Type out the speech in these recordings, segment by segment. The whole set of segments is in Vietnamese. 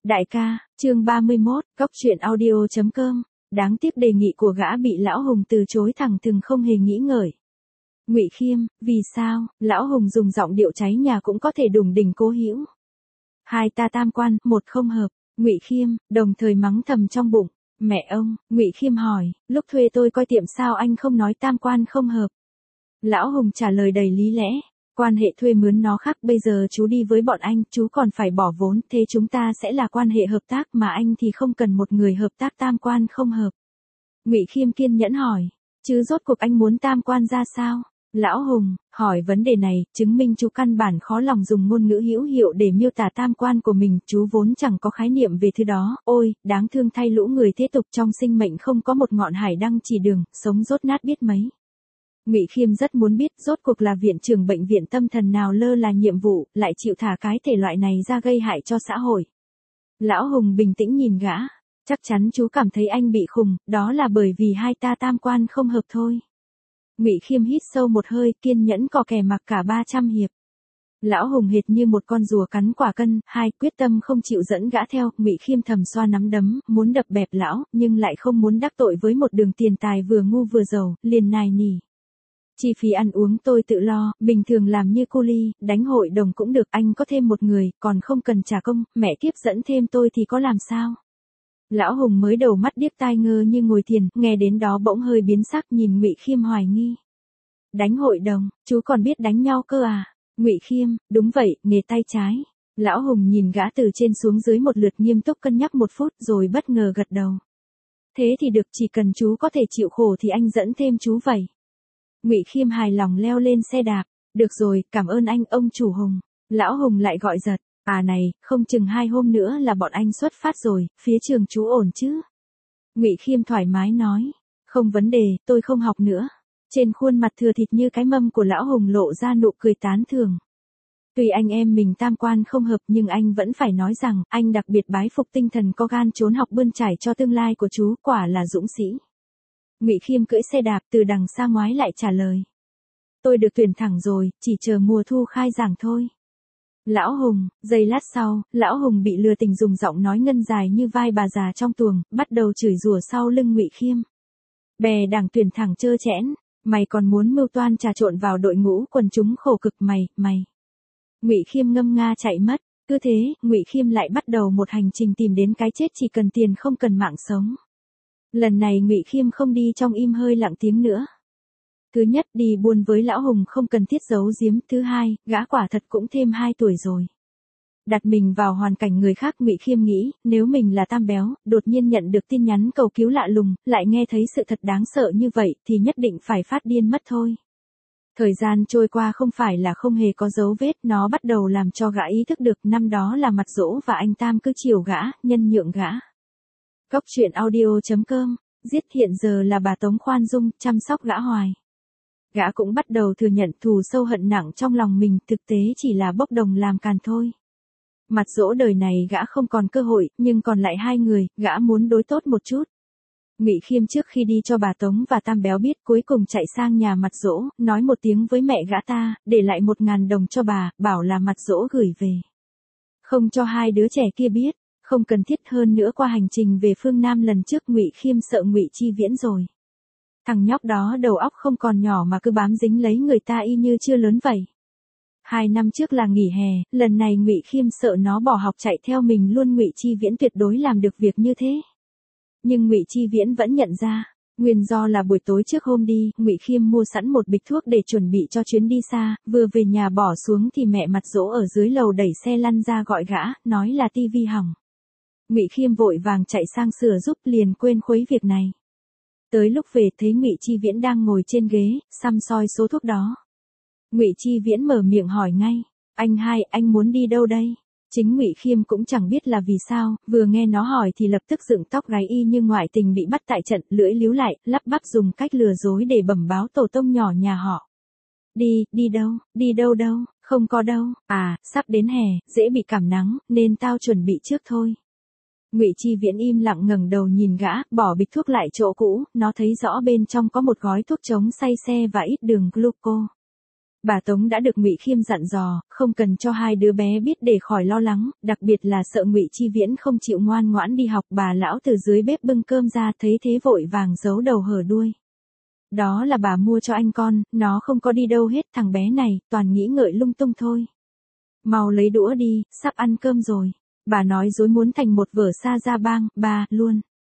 Đại ca, chương 31, cốc truyện audio.com, đáng tiếc đề nghị của gã bị Lão Hùng từ chối thẳng thừng không hề nghĩ ngợi. Ngụy Khiêm, vì sao? Lão Hùng dùng giọng điệu cháy nhà cũng có thể đủng đỉnh Cố Hữu. Hai ta tam quan, một không hợp. Ngụy Khiêm, đồng thời mắng thầm trong bụng. Mẹ ông, Ngụy Khiêm hỏi, lúc thuê tôi coi tiệm sao anh không nói tam quan không hợp? Lão Hùng trả lời đầy lý lẽ. Quan hệ thuê mướn nó khác, bây giờ chú đi với bọn anh, chú còn phải bỏ vốn, thế chúng ta sẽ là quan hệ hợp tác mà anh thì không cần một người hợp tác tam quan không hợp. Ngụy Khiêm kiên nhẫn hỏi, chứ rốt cuộc anh muốn tam quan ra sao? Lão Hùng, hỏi vấn đề này, chứng minh chú căn bản khó lòng dùng ngôn ngữ hữu hiệu để miêu tả tam quan của mình, chú vốn chẳng có khái niệm về thứ đó, ôi, đáng thương thay lũ người thế tục trong sinh mệnh không có một ngọn hải đăng chỉ đường, sống dốt nát biết mấy. Ngụy Khiêm rất muốn biết rốt cuộc là viện trưởng bệnh viện tâm thần nào lơ là nhiệm vụ, lại chịu thả cái thể loại này ra gây hại cho xã hội. Lão Hùng bình tĩnh nhìn gã, chắc chắn chú cảm thấy anh bị khùng, đó là bởi vì hai ta tam quan không hợp thôi. Ngụy Khiêm hít sâu một hơi, kiên nhẫn cò kè mặc cả 300 hiệp. Lão Hùng hệt như một con rùa cắn quả cân, quyết tâm không chịu dẫn gã theo. Ngụy Khiêm thầm xoa nắm đấm, muốn đập bẹp lão, nhưng lại không muốn đắc tội với một đường tiền tài vừa ngu vừa giàu, liền nài nỉ. Chi phí ăn uống tôi tự lo, bình thường làm như cu li, đánh hội đồng cũng được, anh có thêm một người, còn không cần trả công, mẹ kiếp dẫn thêm tôi thì có làm sao? Lão Hùng mới đầu mắt điếc tai ngơ như ngồi thiền, nghe đến đó bỗng hơi biến sắc nhìn Ngụy Khiêm hoài nghi. Đánh hội đồng, chú còn biết đánh nhau cơ à? Ngụy Khiêm, đúng vậy, nghề tay trái. Lão Hùng nhìn gã từ trên xuống dưới một lượt nghiêm túc cân nhắc một phút rồi bất ngờ gật đầu. Thế thì được, chỉ cần chú có thể chịu khổ thì anh dẫn thêm chú vậy. Ngụy Khiêm hài lòng leo lên xe đạp. Được rồi, cảm ơn anh, ông chủ Hùng. Lão Hùng lại gọi giật. À này, không chừng 2 hôm nữa là bọn anh xuất phát rồi, phía trường chú ổn chứ? Ngụy Khiêm thoải mái nói. Không vấn đề, tôi không học nữa. Trên khuôn mặt thừa thịt như cái mâm của Lão Hùng lộ ra nụ cười tán thưởng. Tuy anh em mình tam quan không hợp nhưng anh vẫn phải nói rằng, anh đặc biệt bái phục tinh thần có gan trốn học bươn trải cho tương lai của chú, quả là dũng sĩ. Ngụy Khiêm cưỡi xe đạp từ đằng xa ngoái lại trả lời. Tôi được tuyển thẳng rồi, chỉ chờ mùa thu khai giảng thôi. Lão Hùng, giây lát sau, Lão Hùng bị lừa tình dùng giọng nói ngân dài như vai bà già trong tuồng, bắt đầu chửi rủa sau lưng Ngụy Khiêm. Bè đảng tuyển thẳng trơ trẽn, mày còn muốn mưu toan trà trộn vào đội ngũ quần chúng khổ cực mày. Ngụy Khiêm ngâm nga chạy mất, cứ thế, Ngụy Khiêm lại bắt đầu một hành trình tìm đến cái chết chỉ cần tiền không cần mạng sống. Lần này Ngụy Khiêm không đi trong im hơi lặng tiếng nữa. Thứ nhất, đi buôn với Lão Hùng không cần thiết giấu giếm, thứ hai, gã quả thật cũng thêm 2 tuổi rồi. Đặt mình vào hoàn cảnh người khác, Ngụy Khiêm nghĩ, nếu mình là Tam Béo, đột nhiên nhận được tin nhắn cầu cứu lạ lùng, lại nghe thấy sự thật đáng sợ như vậy, thì nhất định phải phát điên mất thôi. Thời gian trôi qua không phải là không hề có dấu vết, nó bắt đầu làm cho gã ý thức được năm đó là Mặt Dỗ và anh Tam cứ chiều gã, nhân nhượng gã. Cốc truyện audio.com, giết hiện giờ là bà Tống khoan dung, chăm sóc gã hoài. Gã cũng bắt đầu thừa nhận thù sâu hận nặng trong lòng mình, thực tế chỉ là bốc đồng làm càn thôi. Mặt Dỗ đời này gã không còn cơ hội, nhưng còn lại 2 người, gã muốn đối tốt một chút. Ngụy Khiêm trước khi đi cho bà Tống và Tam Béo biết, cuối cùng chạy sang nhà Mặt Dỗ, nói một tiếng với mẹ gã ta, để lại 1.000 đồng cho bà, bảo là Mặt Dỗ gửi về. Không cho 2 đứa trẻ kia biết. Không cần thiết, hơn nữa qua hành trình về phương Nam lần trước Ngụy Khiêm sợ Ngụy Chi Viễn rồi. Thằng nhóc đó đầu óc không còn nhỏ mà cứ bám dính lấy người ta y như chưa lớn vậy. 2 năm trước là nghỉ hè, lần này Ngụy Khiêm sợ nó bỏ học chạy theo mình luôn, Ngụy Chi Viễn tuyệt đối làm được việc như thế. Nhưng Ngụy Chi Viễn vẫn nhận ra, nguyên do là buổi tối trước hôm đi, Ngụy Khiêm mua sẵn một bịch thuốc để chuẩn bị cho chuyến đi xa, vừa về nhà bỏ xuống thì mẹ Mặt Dỗ ở dưới lầu đẩy xe lăn ra gọi gã, nói là tivi hỏng. Ngụy Khiêm vội vàng chạy sang sửa giúp, liền quên khuấy việc này. Tới lúc về thấy Ngụy Chi Viễn đang ngồi trên ghế, săm soi số thuốc đó. Ngụy Chi Viễn mở miệng hỏi ngay, anh muốn đi đâu đây? Chính Ngụy Khiêm cũng chẳng biết là vì sao, vừa nghe nó hỏi thì lập tức dựng tóc gáy y như ngoại tình bị bắt tại trận, lưỡi líu lại, lắp bắp dùng cách lừa dối để bẩm báo tổ tông nhỏ nhà họ. Đi đâu, không có đâu, sắp đến hè, dễ bị cảm nắng, nên tao chuẩn bị trước thôi. Ngụy Chi Viễn im lặng ngẩng đầu nhìn gã, bỏ bịch thuốc lại chỗ cũ, nó thấy rõ bên trong có một gói thuốc chống say xe và ít đường gluco. Bà Tống đã được Ngụy Khiêm dặn dò, không cần cho hai đứa bé biết để khỏi lo lắng, đặc biệt là sợ Ngụy Chi Viễn không chịu ngoan ngoãn đi học. Bà lão từ dưới bếp bưng cơm ra, thấy thế vội vàng giấu đầu hở đuôi. Đó là bà mua cho anh con, nó không có đi đâu hết, thằng bé này, toàn nghĩ ngợi lung tung thôi. Mau lấy đũa đi, sắp ăn cơm rồi. Bà nói dối muốn thành một vở sa ra bang, bà, luôn.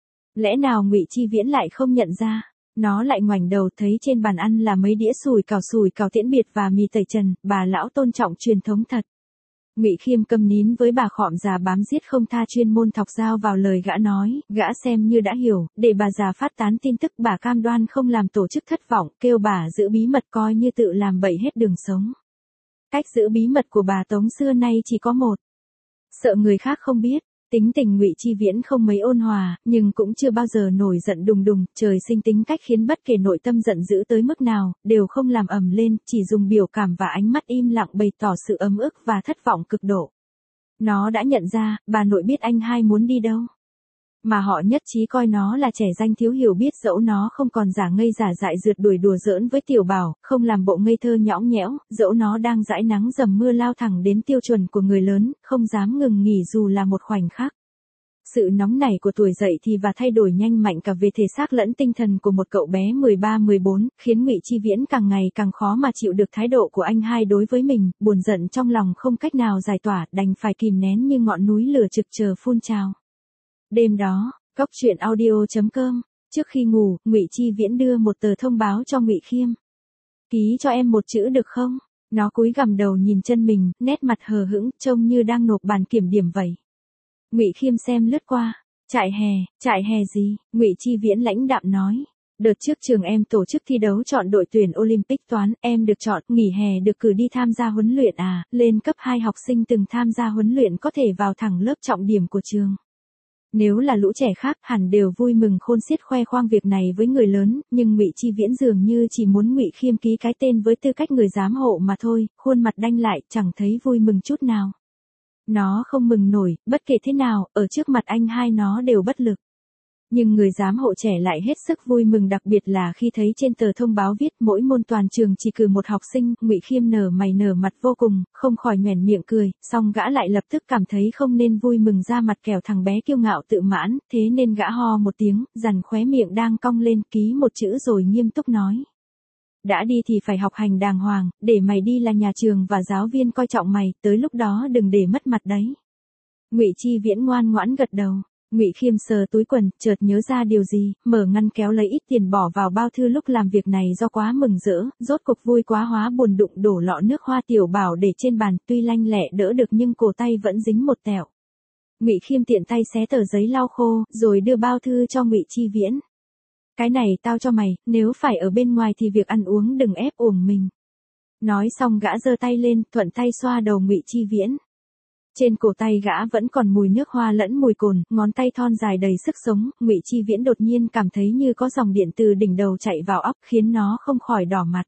Lẽ nào Ngụy Chi Viễn lại không nhận ra? Nó lại ngoảnh đầu thấy trên bàn ăn là mấy đĩa sủi cảo tiễn biệt và mì tẩy trần, bà lão tôn trọng truyền thống thật. Ngụy Khiêm câm nín với bà khọm già bám giết không tha, chuyên môn thọc dao vào lời gã nói, gã xem như đã hiểu, để bà già phát tán tin tức, bà cam đoan không làm tổ chức thất vọng, kêu bà giữ bí mật, coi như tự làm bậy hết đường sống. Cách giữ bí mật của bà Tống xưa nay chỉ có một. Sợ người khác không biết. Tính tình Ngụy Chi Viễn không mấy ôn hòa, nhưng cũng chưa bao giờ nổi giận đùng đùng, trời sinh tính cách khiến bất kể nội tâm giận dữ tới mức nào, đều không làm ầm lên, chỉ dùng biểu cảm và ánh mắt im lặng bày tỏ sự ấm ức và thất vọng cực độ. Nó đã nhận ra, bà nội biết anh hai muốn đi đâu. Mà họ nhất trí coi nó là trẻ danh thiếu hiểu biết, dẫu nó không còn giả ngây giả dại rượt đuổi đùa giỡn với Tiểu Bảo, không làm bộ ngây thơ nhõng nhẽo, dẫu nó đang dãi nắng dầm mưa lao thẳng đến tiêu chuẩn của người lớn, không dám ngừng nghỉ dù là một khoảnh khắc. Sự nóng nảy của tuổi dậy thì và thay đổi nhanh mạnh cả về thể xác lẫn tinh thần của một cậu bé 13-14, khiến Ngụy Chi Viễn càng ngày càng khó mà chịu được thái độ của anh hai đối với mình, buồn giận trong lòng không cách nào giải tỏa, đành phải kìm nén như ngọn núi lửa trực chờ phun trào. Đêm đó, Cốc Truyện Audio.com, trước khi ngủ, Ngụy Chi Viễn đưa một tờ thông báo cho Ngụy Khiêm. Ký cho em một chữ được không? Nó cúi gằm đầu nhìn chân mình, nét mặt hờ hững, trông như đang nộp bản kiểm điểm vậy. Ngụy Khiêm xem lướt qua. Trại hè gì? Ngụy Chi Viễn lãnh đạm nói. Đợt trước trường em tổ chức thi đấu chọn đội tuyển Olympic toán, em được chọn, nghỉ hè được cử đi tham gia huấn luyện à, lên cấp 2 học sinh từng tham gia huấn luyện có thể vào thẳng lớp trọng điểm của trường. Nếu là lũ trẻ khác hẳn đều vui mừng khôn xiết khoe khoang việc này với người lớn, nhưng Ngụy Chi Viễn dường như chỉ muốn Ngụy Khiêm ký cái tên với tư cách người giám hộ mà thôi, khuôn mặt đanh lại, chẳng thấy vui mừng chút nào. Nó không mừng nổi, bất kể thế nào, ở trước mặt anh hai nó đều bất lực. Nhưng người giám hộ trẻ lại hết sức vui mừng, đặc biệt là khi thấy trên tờ thông báo viết mỗi môn toàn trường chỉ cử một học sinh. Ngụy Khiêm nở mày nở mặt vô cùng, không khỏi nhoẻn miệng cười, song gã lại lập tức cảm thấy không nên vui mừng ra mặt, kẻo thằng bé kiêu ngạo tự mãn, thế nên gã ho một tiếng, dằn khóe miệng đang cong lên, ký một chữ rồi nghiêm túc nói. Đã đi thì phải học hành đàng hoàng, để mày đi là nhà trường và giáo viên coi trọng mày, tới lúc đó đừng để mất mặt đấy. Ngụy Chi Viễn ngoan ngoãn gật đầu. Ngụy Khiêm sờ túi quần, chợt nhớ ra điều gì, mở ngăn kéo lấy ít tiền bỏ vào bao thư. Lúc làm việc này do quá mừng rỡ, rốt cuộc vui quá hóa buồn, đụng đổ lọ nước hoa Tiểu Bảo để trên bàn, tuy lanh lẹ đỡ được nhưng cổ tay vẫn dính một tẹo. Ngụy Khiêm tiện tay xé tờ giấy lau khô, rồi đưa bao thư cho Ngụy Chi Viễn. Cái này tao cho mày, nếu phải ở bên ngoài thì việc ăn uống đừng ép uổng mình. Nói xong gã giơ tay lên, thuận tay xoa đầu Ngụy Chi Viễn. Trên cổ tay gã vẫn còn mùi nước hoa lẫn mùi cồn, ngón tay thon dài đầy sức sống. Ngụy Chi Viễn đột nhiên cảm thấy như có dòng điện từ đỉnh đầu chạy vào óc, khiến nó không khỏi đỏ mặt.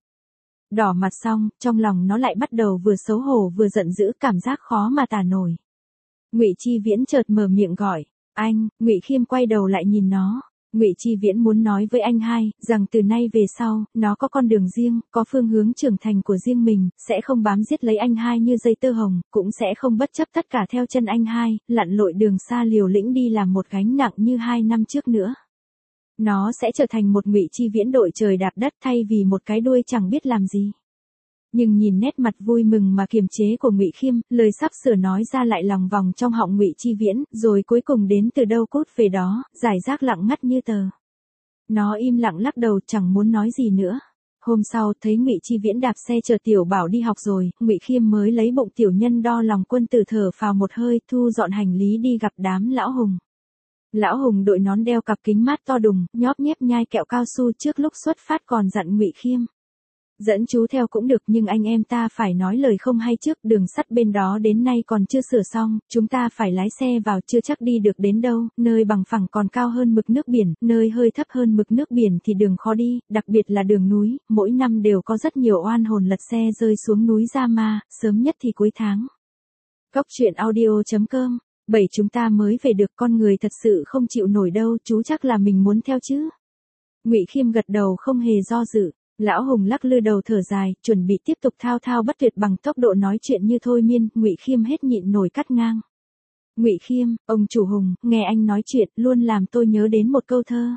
Đỏ mặt xong, trong lòng nó lại bắt đầu vừa xấu hổ vừa giận dữ, cảm giác khó mà tả nổi. Ngụy Chi Viễn chợt mở miệng gọi, anh. Ngụy Khiêm quay đầu lại nhìn nó. Ngụy Chi Viễn muốn nói với anh hai, rằng từ nay về sau, nó có con đường riêng, có phương hướng trưởng thành của riêng mình, sẽ không bám giết lấy anh hai như dây tơ hồng, cũng sẽ không bất chấp tất cả theo chân anh hai, lặn lội đường xa liều lĩnh đi làm một gánh nặng như 2 năm trước nữa. Nó sẽ trở thành một Ngụy Chi Viễn đội trời đạp đất thay vì một cái đuôi chẳng biết làm gì. Nhưng nhìn nét mặt vui mừng mà kiềm chế của Ngụy Khiêm, lời sắp sửa nói ra lại lòng vòng trong họng Ngụy Chi Viễn, rồi cuối cùng đến từ đâu cút về đó, giải rác lặng ngắt như tờ. Nó im lặng lắc đầu, chẳng muốn nói gì nữa. Hôm sau, thấy Ngụy Chi Viễn đạp xe chờ Tiểu Bảo đi học rồi, Ngụy Khiêm mới lấy bụng tiểu nhân đo lòng quân tử, thở phào một hơi, thu dọn hành lý đi gặp đám Lão Hùng. Lão Hùng đội nón đeo cặp kính mát to đùng, nhóp nhép nhai kẹo cao su, trước lúc xuất phát còn dặn Ngụy Khiêm. Dẫn chú theo cũng được, nhưng anh em ta phải nói lời không hay trước, đường sắt bên đó đến nay còn chưa sửa xong, chúng ta phải lái xe vào, chưa chắc đi được đến đâu, nơi bằng phẳng còn cao hơn mực nước biển, nơi hơi thấp hơn mực nước biển thì đường khó đi, đặc biệt là đường núi, mỗi năm đều có rất nhiều oan hồn lật xe rơi xuống núi Gia Ma, sớm nhất thì cuối tháng. Cốc Truyện Audio.com, chúng ta mới về được, con người thật sự không chịu nổi đâu, chú chắc là mình muốn theo chứ? Ngụy Khiêm gật đầu không hề do dự. Lão Hùng lắc lư đầu thở dài, chuẩn bị tiếp tục thao thao bất tuyệt bằng tốc độ nói chuyện như thôi miên, Ngụy Khiêm hết nhịn nổi cắt ngang. Ngụy Khiêm, ông chủ Hùng, nghe anh nói chuyện, luôn làm tôi nhớ đến một câu thơ.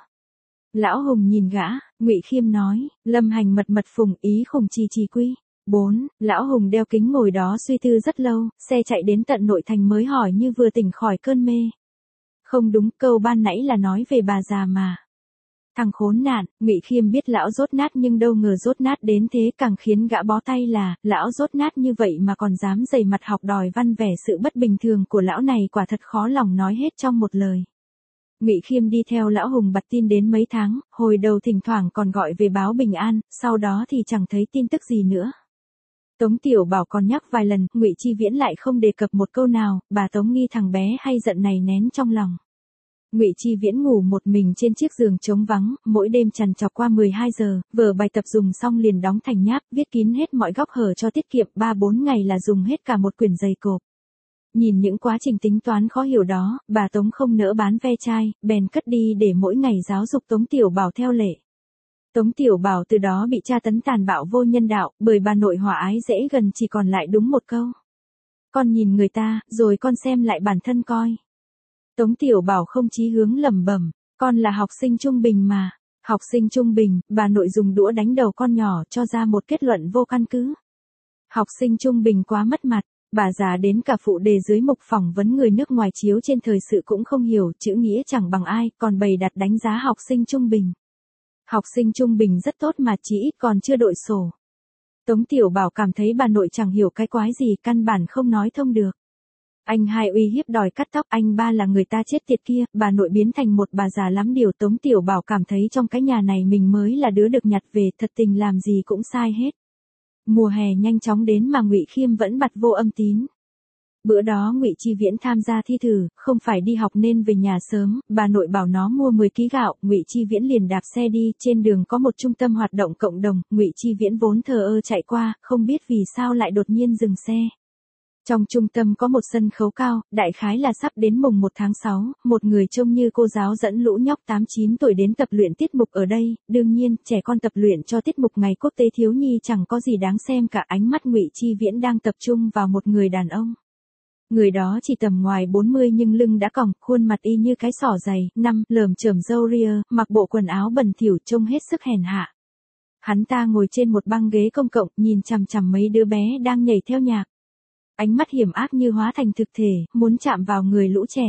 Lão Hùng nhìn gã, Ngụy Khiêm nói, lâm hành mật mật phùng, ý khùng trì trì quy. 4. Lão Hùng đeo kính ngồi đó suy tư rất lâu, xe chạy đến tận nội thành mới hỏi như vừa tỉnh khỏi cơn mê. Không đúng, câu ban nãy là nói về bà già mà. Thằng khốn nạn, Ngụy Khiêm biết lão dốt nát nhưng đâu ngờ dốt nát đến thế, càng khiến gã bó tay là, lão dốt nát như vậy mà còn dám dày mặt học đòi văn vẻ, sự bất bình thường của lão này quả thật khó lòng nói hết trong một lời. Ngụy Khiêm đi theo lão Hùng bặt tin đến mấy tháng, hồi đầu thỉnh thoảng còn gọi về báo bình an, sau đó thì chẳng thấy tin tức gì nữa. Tống Tiểu Bảo còn nhắc vài lần, Ngụy Chi Viễn lại không đề cập một câu nào, bà Tống nghi thằng bé hay giận này nén trong lòng. Ngụy Chi Viễn ngủ một mình trên chiếc giường trống vắng, mỗi đêm trằn trọc qua 12 giờ, vở bài tập dùng xong liền đóng thành nháp, viết kín hết mọi góc hở cho tiết kiệm, 3-4 ngày là dùng hết cả một quyển dày cộp. Nhìn những quá trình tính toán khó hiểu đó, bà Tống không nỡ bán ve chai, bèn cất đi để mỗi ngày giáo dục Tống Tiểu Bảo theo lệ. Tống Tiểu Bảo từ đó bị tra tấn tàn bạo vô nhân đạo, bởi bà nội hòa ái dễ gần chỉ còn lại đúng một câu. Con nhìn người ta, rồi con xem lại bản thân coi. Tống Tiểu Bảo không chí hướng lẩm bẩm, con là học sinh trung bình mà. Học sinh trung bình, bà nội dùng đũa đánh đầu con nhỏ cho ra một kết luận vô căn cứ. Học sinh trung bình quá mất mặt, bà già đến cả phụ đề dưới mục phỏng vấn người nước ngoài chiếu trên thời sự cũng không hiểu, chữ nghĩa chẳng bằng ai, còn bày đặt đánh giá học sinh trung bình. Học sinh trung bình rất tốt mà chỉ ít còn chưa đội sổ. Tống Tiểu Bảo cảm thấy bà nội chẳng hiểu cái quái gì, căn bản không nói thông được. Anh hai uy hiếp đòi cắt tóc, anh ba là người ta chết tiệt kia, bà nội biến thành một bà già lắm điều. Tống Tiểu Bảo cảm thấy trong cái nhà này mình mới là đứa được nhặt về, thật tình làm gì cũng sai hết. Mùa hè nhanh chóng đến mà Ngụy Khiêm vẫn bặt vô âm tín. Bữa đó Ngụy Chi Viễn tham gia thi thử, không phải đi học nên về nhà sớm, bà nội bảo nó mua 10 ký gạo, Ngụy Chi Viễn liền đạp xe đi, trên đường có một trung tâm hoạt động cộng đồng, Ngụy Chi Viễn vốn thờ ơ chạy qua, không biết vì sao lại đột nhiên dừng xe. Trong trung tâm có một sân khấu cao, đại khái là sắp đến mùng 1 tháng 6, một người trông như cô giáo dẫn lũ nhóc 8-9 tuổi đến tập luyện tiết mục ở đây, đương nhiên, trẻ con tập luyện cho tiết mục ngày quốc tế thiếu nhi chẳng có gì đáng xem cả. Ánh mắt Ngụy Chi Viễn đang tập trung vào một người đàn ông. Người đó chỉ tầm ngoài 40 nhưng lưng đã còng, khuôn mặt y như cái sỏ dày, lởm chởm râu ria, mặc bộ quần áo bẩn thỉu trông hết sức hèn hạ. Hắn ta ngồi trên một băng ghế công cộng, nhìn chằm chằm mấy đứa bé đang nhảy theo nhạc. Ánh mắt hiểm ác như hóa thành thực thể, muốn chạm vào người lũ trẻ.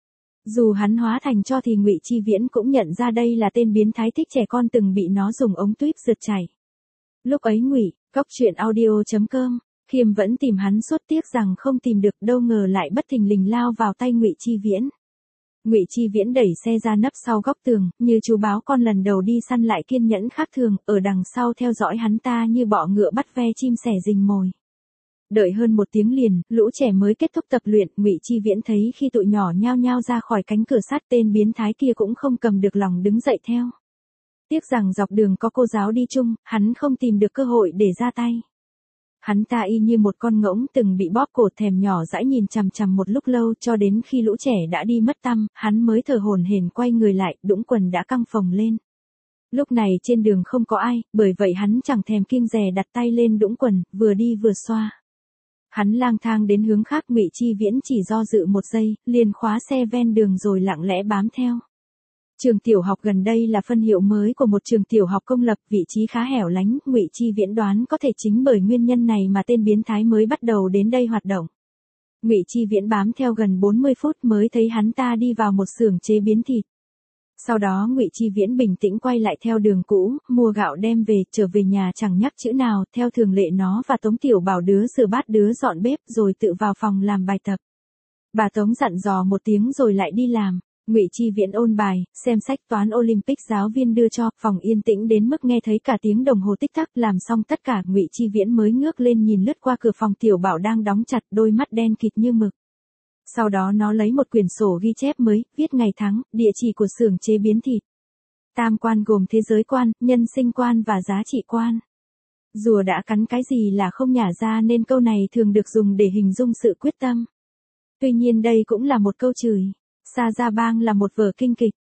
Dù hắn hóa thành cho thì Ngụy Chi Viễn cũng nhận ra đây là tên biến thái thích trẻ con từng bị nó dùng ống tuyếp rượt chảy. Lúc ấy Cóc truyện audio.com, Khiêm vẫn tìm hắn suốt, tiếc rằng không tìm được, đâu ngờ lại bất thình lình lao vào tay Ngụy Chi Viễn. Ngụy Chi Viễn đẩy xe ra nấp sau góc tường, như chú báo con lần đầu đi săn lại kiên nhẫn khác thường, ở đằng sau theo dõi hắn ta như bọ ngựa bắt ve chim sẻ rình mồi. Đợi hơn 1 tiếng liền, lũ trẻ mới kết thúc tập luyện, Ngụy Chi Viễn thấy khi tụi nhỏ nhao nhao ra khỏi cánh cửa sắt, tên biến thái kia cũng không cầm được lòng đứng dậy theo. Tiếc rằng dọc đường có cô giáo đi chung, hắn không tìm được cơ hội để ra tay. Hắn ta y như một con ngỗng từng bị bóp cổ, thèm nhỏ dãi nhìn chằm chằm một lúc lâu, cho đến khi lũ trẻ đã đi mất tăm, hắn mới thở hổn hển quay người lại, đũng quần đã căng phồng lên. Lúc này trên đường không có ai, bởi vậy hắn chẳng thèm kiêng dè đặt tay lên đũng quần, vừa đi vừa xoa. Hắn lang thang đến hướng khác, Ngụy Chi Viễn chỉ do dự một giây, liền khóa xe ven đường rồi lặng lẽ bám theo. Trường tiểu học gần đây là phân hiệu mới của một trường tiểu học công lập, vị trí khá hẻo lánh, Ngụy Chi Viễn đoán có thể chính bởi nguyên nhân này mà tên biến thái mới bắt đầu đến đây hoạt động. Ngụy Chi Viễn bám theo gần 40 phút mới thấy hắn ta đi vào một xưởng chế biến thịt. Sau đó Ngụy Chi Viễn bình tĩnh quay lại theo đường cũ, mua gạo đem về, trở về nhà chẳng nhắc chữ nào, theo thường lệ nó và Tống Tiểu Bảo đứa rửa bát đứa dọn bếp rồi tự vào phòng làm bài tập. Bà Tống dặn dò một tiếng rồi lại đi làm. Ngụy Chi Viễn ôn bài, xem sách toán Olympic giáo viên đưa cho, phòng yên tĩnh đến mức nghe thấy cả tiếng đồng hồ tích tắc. Làm xong tất cả, Ngụy Chi Viễn mới ngước lên nhìn lướt qua cửa phòng Tiểu Bảo đang đóng chặt, đôi mắt đen kịt như mực. Sau đó nó lấy một quyển sổ ghi chép mới, viết ngày tháng, địa chỉ của xưởng chế biến thịt. Tam quan gồm thế giới quan, nhân sinh quan và giá trị quan. Rùa đã cắn cái gì là không nhả ra, nên câu này thường được dùng để hình dung sự quyết tâm. Tuy nhiên đây cũng là một câu chửi. Sa Gia Bang là một vở kinh kịch.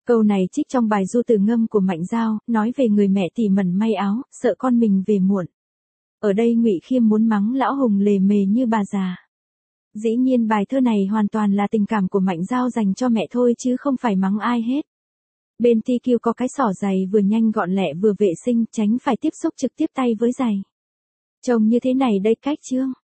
Câu này trích trong bài du từ ngâm của Mạnh Dao, nói về người mẹ tỉ mẩn may áo, sợ con mình về muộn. Ở đây Ngụy Khiêm muốn mắng Lão Hùng lề mề như bà già. Dĩ nhiên bài thơ này hoàn toàn là tình cảm của Mạnh Dao dành cho mẹ thôi chứ không phải mắng ai hết. Bên TQ có cái xỏ giày vừa nhanh gọn lẹ vừa vệ sinh, tránh phải tiếp xúc trực tiếp tay với giày. Trông như thế này đây cách chưa?